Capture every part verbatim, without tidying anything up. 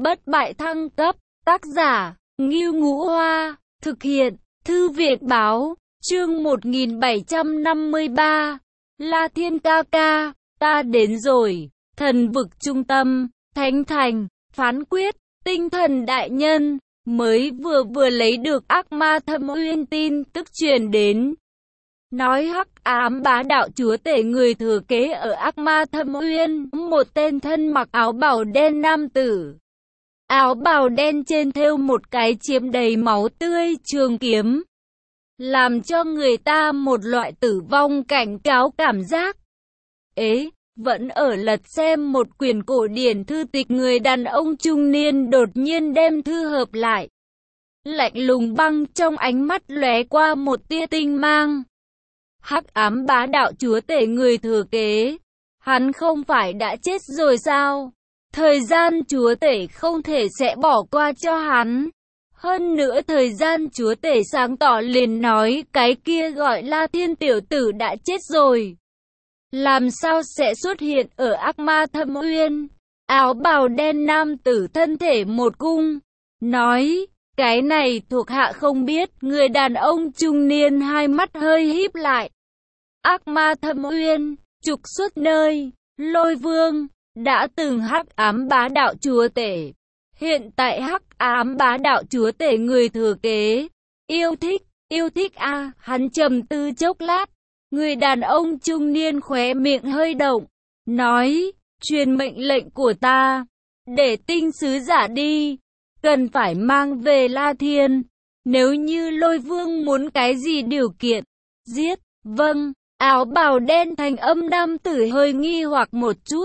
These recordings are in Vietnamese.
Bất bại thăng cấp, tác giả, Ngưu Ngũ Hoa, thực hiện, Thư viện Báo, chương một nghìn bảy trăm năm mươi ba, La Thiên ca ca, ta đến rồi, thần vực trung tâm, Thánh Thành, phán quyết, tinh thần đại nhân, mới vừa vừa lấy được ác ma thâm uyên tin tức truyền đến. Nói hắc ám bá đạo chúa tể người thừa kế ở ác ma thâm uyên, một tên thân mặc áo bào đen nam tử. Áo bào đen trên thêu một cái chiếm đầy máu tươi trường kiếm, làm cho người ta một loại tử vong cảnh cáo cảm giác. Ế, vẫn ở lật xem một quyển cổ điển thư tịch, người đàn ông trung niên đột nhiên đem thư hợp lại. Lạnh lùng băng trong ánh mắt lóe qua một tia tinh mang. Hắc ám bá đạo chúa tể người thừa kế, hắn không phải đã chết rồi sao? Thời gian chúa tể không thể sẽ bỏ qua cho hắn. Hơn nữa thời gian chúa tể sáng tỏ liền nói cái kia gọi La Thiên tiểu tử đã chết rồi. Làm sao sẽ xuất hiện ở ác ma thâm uyên? Áo bào đen nam tử thân thể một cung, nói, cái này thuộc hạ không biết. Người đàn ông trung niên hai mắt hơi híp lại. Ác ma thâm uyên, trục xuất nơi, Lôi Vương, đã từng hắc ám bá đạo chúa tể. Hiện tại hắc ám bá đạo chúa tể người thừa kế. Yêu thích, yêu thích a à, hắn trầm tư chốc lát. Người đàn ông trung niên khóe miệng hơi động, nói, truyền mệnh lệnh của ta, để tinh sứ giả đi, cần phải mang về La Thiên. Nếu như Lôi Vương muốn cái gì điều kiện, giết, vâng. Áo bào đen thành âm nam tử hơi nghi hoặc một chút,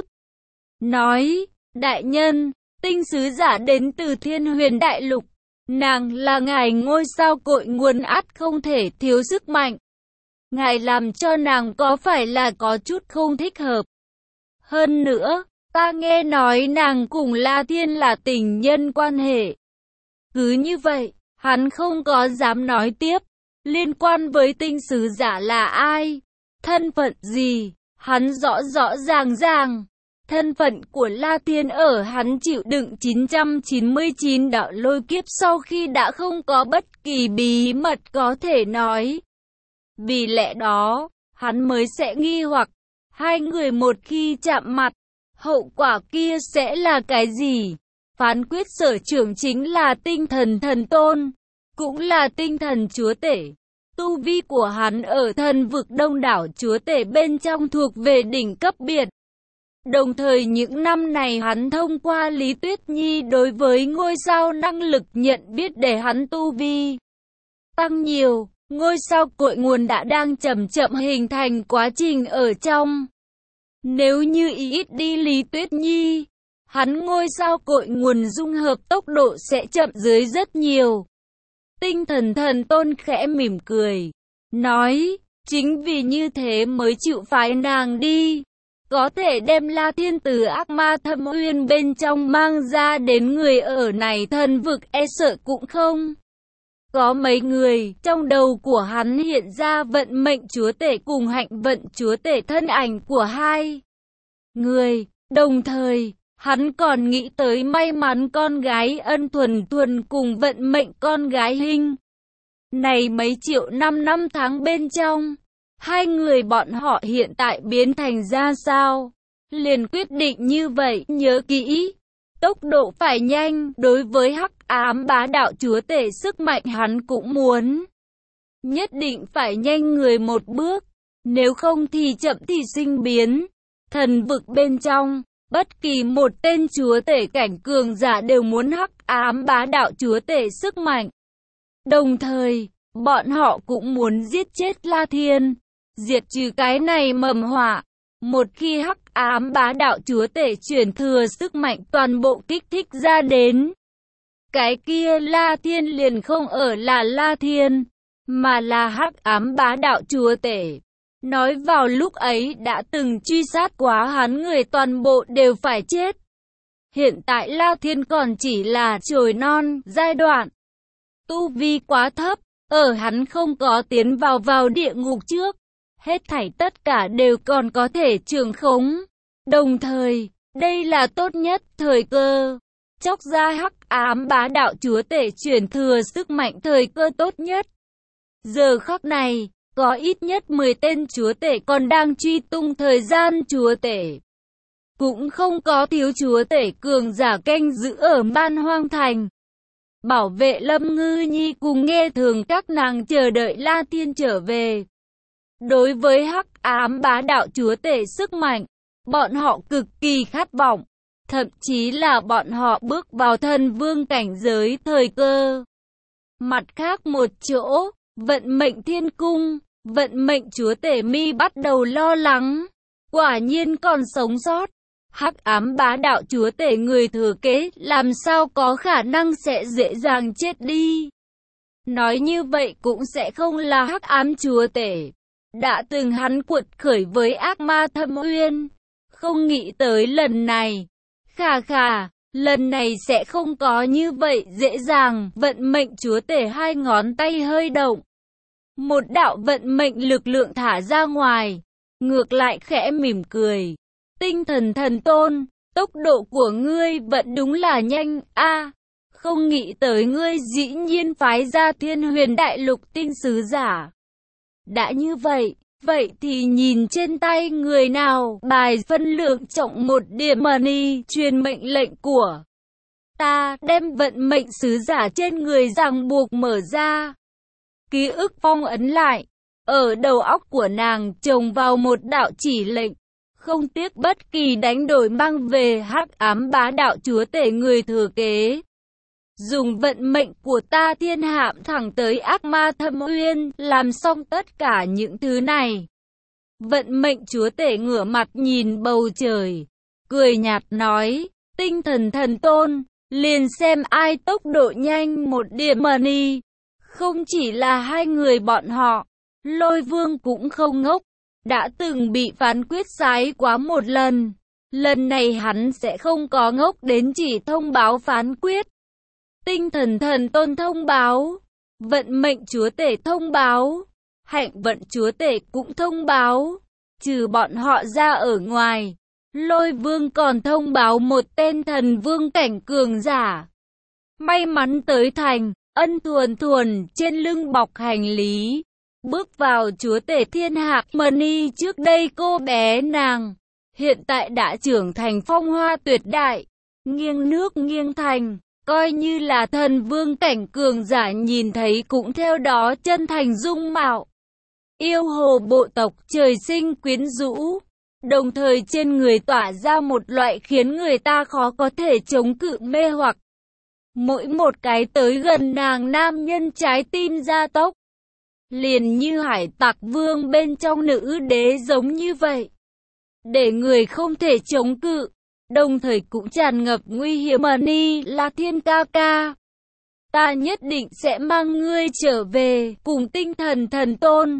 nói, đại nhân, tinh sứ giả đến từ Thiên Huyền Đại Lục, nàng là ngài ngôi sao cội nguồn, ắt không thể thiếu sức mạnh. Ngài làm cho nàng có phải là có chút không thích hợp? Hơn nữa, ta nghe nói nàng cùng La Thiên là tình nhân quan hệ. Cứ như vậy, hắn không có dám nói tiếp. Liên quan với tinh sứ giả là ai? Thân phận gì? Hắn rõ rõ ràng ràng. Thân phận của La Thiên ở hắn chịu đựng chín trăm chín mươi chín đạo lôi kiếp sau khi đã không có bất kỳ bí mật có thể nói. Vì lẽ đó, hắn mới sẽ nghi hoặc, hai người một khi chạm mặt, hậu quả kia sẽ là cái gì? Phán quyết sở trưởng chính là tinh thần thần tôn, cũng là tinh thần chúa tể. Tu vi của hắn ở thần vực đông đảo chúa tể bên trong thuộc về đỉnh cấp biệt. Đồng thời những năm này hắn thông qua Lý Tuyết Nhi đối với ngôi sao năng lực nhận biết để hắn tu vi tăng nhiều. Ngôi sao cội nguồn đã đang chậm chậm hình thành quá trình ở trong. Nếu như ít đi Lý Tuyết Nhi, hắn ngôi sao cội nguồn dung hợp tốc độ sẽ chậm dưới rất nhiều. Tinh thần thần tôn khẽ mỉm cười, nói, chính vì như thế mới chịu phái nàng đi. Có thể đem La Thiên từ ác ma thâm uyên bên trong mang ra đến người ở này thần vực e sợ cũng không. Có mấy người, trong đầu của hắn hiện ra vận mệnh chúa tể cùng hạnh vận chúa tể thân ảnh của hai người. Đồng thời, hắn còn nghĩ tới may mắn con gái Ân Thuần Thuần cùng vận mệnh con gái Hinh. Này mấy triệu năm năm tháng bên trong, hai người bọn họ hiện tại biến thành ra sao? Liền quyết định như vậy, nhớ kỹ. Tốc độ phải nhanh, đối với hắc ám bá đạo chúa tể sức mạnh hắn cũng muốn. Nhất định phải nhanh người một bước, nếu không thì chậm thì sinh biến. Thần vực bên trong, bất kỳ một tên chúa tể cảnh cường giả đều muốn hắc ám bá đạo chúa tể sức mạnh. Đồng thời, bọn họ cũng muốn giết chết La Thiên, diệt trừ cái này mầm họa. Một khi hắc ám bá đạo chúa tể chuyển thừa sức mạnh toàn bộ kích thích ra đến, cái kia La Thiên liền không ở là La Thiên, mà là hắc ám bá đạo chúa tể. Nói vào lúc ấy đã từng truy sát quá hắn người toàn bộ đều phải chết. Hiện tại La Thiên còn chỉ là chồi non giai đoạn. Tu vi quá thấp, ở hắn không có tiến vào vào địa ngục trước. Hết thảy tất cả đều còn có thể trường khống. Đồng thời, đây là tốt nhất thời cơ. chóc ra hắc ám bá đạo chúa tể chuyển thừa sức mạnh thời cơ tốt nhất. Giờ khắc này, có ít nhất mười tên chúa tể còn đang truy tung thời gian chúa tể. Cũng không có thiếu chúa tể cường giả canh giữ ở Man Hoang Thành. Bảo vệ Lâm Ngư Nhi cùng nghe thường các nàng chờ đợi La Thiên trở về. Đối với hắc ám bá đạo chúa tể sức mạnh, bọn họ cực kỳ khát vọng. Thậm chí là bọn họ bước vào thần vương cảnh giới thời cơ. Mặt khác một chỗ, vận mệnh thiên cung, vận mệnh chúa tể Mi bắt đầu lo lắng. Quả nhiên còn sống sót. Hắc ám bá đạo chúa tể người thừa kế làm sao có khả năng sẽ dễ dàng chết đi. Nói như vậy cũng sẽ không là hắc ám chúa tể. Đã từng hắn cuột khởi với ác ma Thâm Uyên. Không nghĩ tới lần này. Khà khà, lần này sẽ không có như vậy dễ dàng. Vận mệnh chúa tể hai ngón tay hơi động. Một đạo vận mệnh lực lượng thả ra ngoài. Ngược lại khẽ mỉm cười. Tinh thần thần tôn, tốc độ của ngươi vẫn đúng là nhanh, a à, không nghĩ tới ngươi dĩ nhiên phái ra Thiên Huyền Đại Lục tinh sứ giả. Đã như vậy, vậy thì nhìn trên tay người nào bài phân lượng trọng một điểm money truyền mệnh lệnh của ta, đem vận mệnh sứ giả trên người ràng buộc mở ra. Ký ức phong ấn lại, ở đầu óc của nàng chồng vào một đạo chỉ lệnh. Không tiếc bất kỳ đánh đổi mang về hắc ám bá đạo chúa tể người thừa kế. Dùng vận mệnh của ta thiên hạm thẳng tới ác ma Thâm Uyên, làm xong tất cả những thứ này. Vận mệnh chúa tể ngửa mặt nhìn bầu trời, cười nhạt nói, tinh thần thần tôn, liền xem ai tốc độ nhanh một điểm money. Không chỉ là hai người bọn họ, Lôi Vương cũng không ngốc. Đã từng bị phán quyết sai quá một lần. Lần này hắn sẽ không có ngốc đến chỉ thông báo phán quyết. Tinh thần thần tôn thông báo. Vận mệnh chúa tể thông báo. Hạnh vận chúa tể cũng thông báo. Trừ bọn họ ra ở ngoài, Lôi Vương còn thông báo một tên thần vương cảnh cường giả. May mắn tới thành, Ân Thuần Thuần trên lưng bọc hành lý. Bước vào chúa tể thiên hạc money trước đây cô bé nàng. Hiện tại đã trưởng thành phong hoa tuyệt đại. Nghiêng nước nghiêng thành. Coi như là thần vương cảnh cường giả nhìn thấy cũng theo đó chân thành dung mạo. Yêu hồ bộ tộc trời sinh quyến rũ. Đồng thời trên người tỏa ra một loại khiến người ta khó có thể chống cự mê hoặc. Mỗi một cái tới gần nàng nam nhân trái tim gia tốc. Liền như hải tặc vương bên trong nữ đế giống như vậy. Để người không thể chống cự. Đồng thời cũng tràn ngập nguy hiểm. Money là Thiên ca ca. Ta nhất định sẽ mang ngươi trở về cùng tinh thần thần tôn.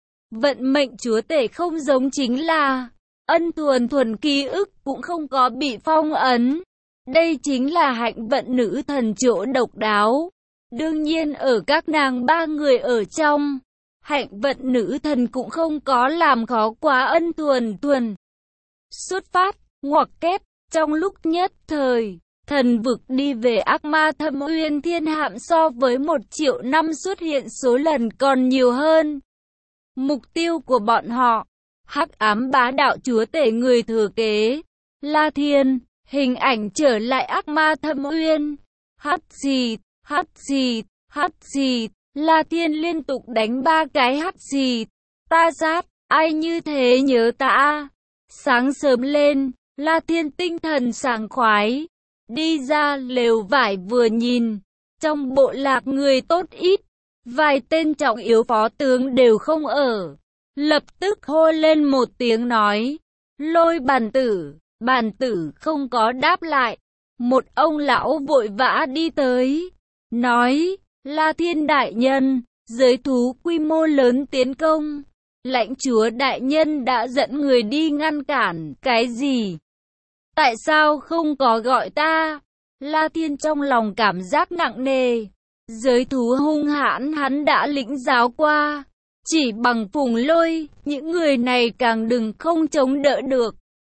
Vận mệnh chúa tể không giống chính là Ân Thuần Thuần ký ức cũng không có bị phong ấn. Đây chính là hạnh vận nữ thần chỗ độc đáo. Đương nhiên ở các nàng ba người ở trong, hạnh vận nữ thần cũng không có làm khó quá Ân Thuần Thuần. Xuất phát, ngoặc kép, trong lúc nhất thời, thần vực đi về ác ma Thâm Uyên thiên hạm so với một triệu năm xuất hiện số lần còn nhiều hơn. Mục tiêu của bọn họ, hắc ám bá đạo chúa tể người thừa kế, La Thiên, hình ảnh trở lại ác ma Thâm Uyên. Hắt xì, hắt xì, hắt xì, La Thiên liên tục đánh ba cái hắt xì. Ta sát, ai như thế nhớ ta. Sáng sớm lên, La Thiên tinh thần sảng khoái. Đi ra lều vải vừa nhìn, trong bộ lạc người tốt ít. Vài tên trọng yếu phó tướng đều không ở. Lập tức hô lên một tiếng nói. Lôi bàn tử, bàn tử không có đáp lại. Một ông lão vội vã đi tới. Nói, La Thiên đại nhân, giới thú quy mô lớn tiến công. Lãnh chúa đại nhân đã dẫn người đi ngăn cản, cái gì? Tại sao không có gọi ta? La Thiên trong lòng cảm giác nặng nề. Giới thú hung hãn hắn đã lĩnh giáo qua. Chỉ bằng Phùng Lôi, những người này càng đừng không chống đỡ được.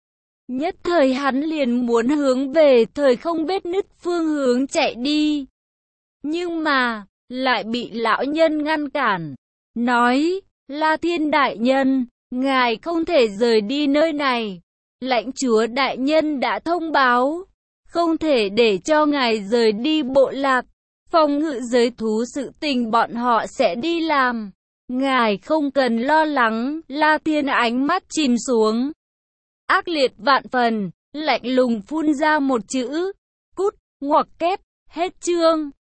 Nhất thời hắn liền muốn hướng về thời không vết nứt phương hướng chạy đi. Nhưng mà, lại bị lão nhân ngăn cản. Nói, La Thiên đại nhân, ngài không thể rời đi nơi này. Lãnh chúa đại nhân đã thông báo, không thể để cho ngài rời đi bộ lạc. Phòng ngự giới thú sự tình bọn họ sẽ đi làm. Ngài không cần lo lắng. La Thiên ánh mắt chìm xuống, ác liệt vạn phần, lạnh lùng phun ra một chữ, cút, ngoặc kép, hết chương.